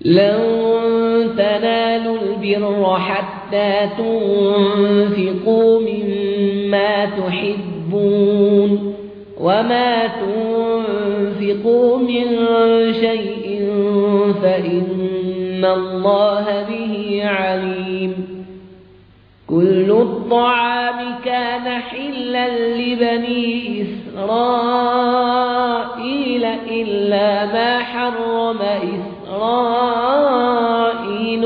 لن تنالوا البر حتى تنفقوا مما تحبون وما تنفقوا من شيء فإن الله به عليم كل الطعام كان حلا لبني إسرائيل إلا ما حرم إسرائيل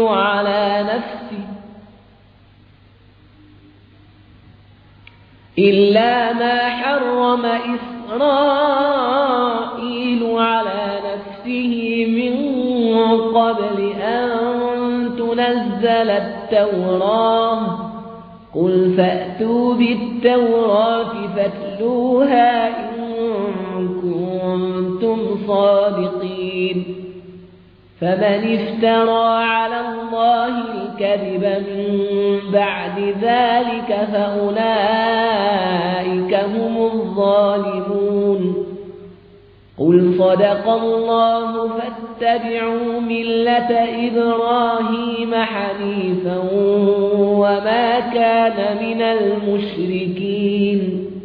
على نفسه من قبل أن تنزل التوراة قل فأتوا بالتوراة فاتلوها إن كنتم صادقين فمن افترى على الله الكذب من بعد ذلك فأولئك هم الظالمون قل صدق الله فاتبعوا ملة إبراهيم حنيفا وما كان من المشركين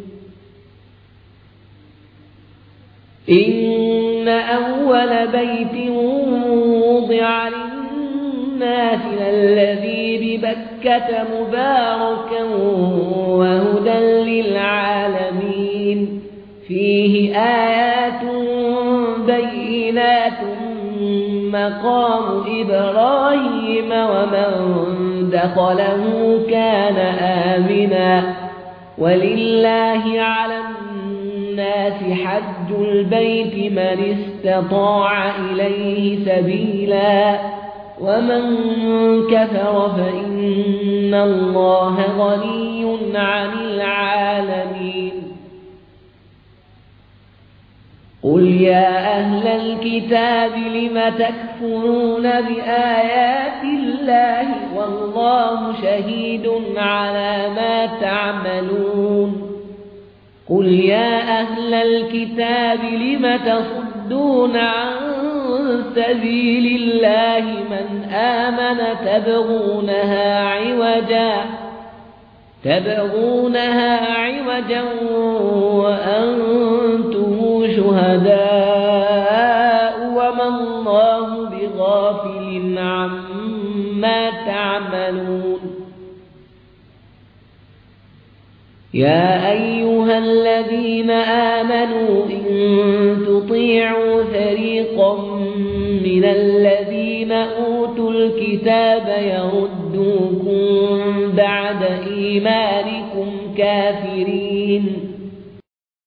إن أول بيت وضع للناس الذي ببكة مباركا وهدى للعالمين فيه آيات بينات مقام إبراهيم ومن دخله كان آمنا ولله على الناس حج البيت من استطاع إليه سبيلا ومن كفر فإن الله غني عن العالمين قل يا أهل الكتاب لم تكفرون بآيات الله والله شهيد على ما تعملون قل يا أهل الكتاب لم تصدون عن سبيل الله من آمن تبغونها عوجا وأنتم شهداء وما الله بغافل عما تعملون يا أيها الذين آمنوا إن تطيعوا فريقا من الذين أوتوا الكتاب يردوكم بعد إيمانكم كافرين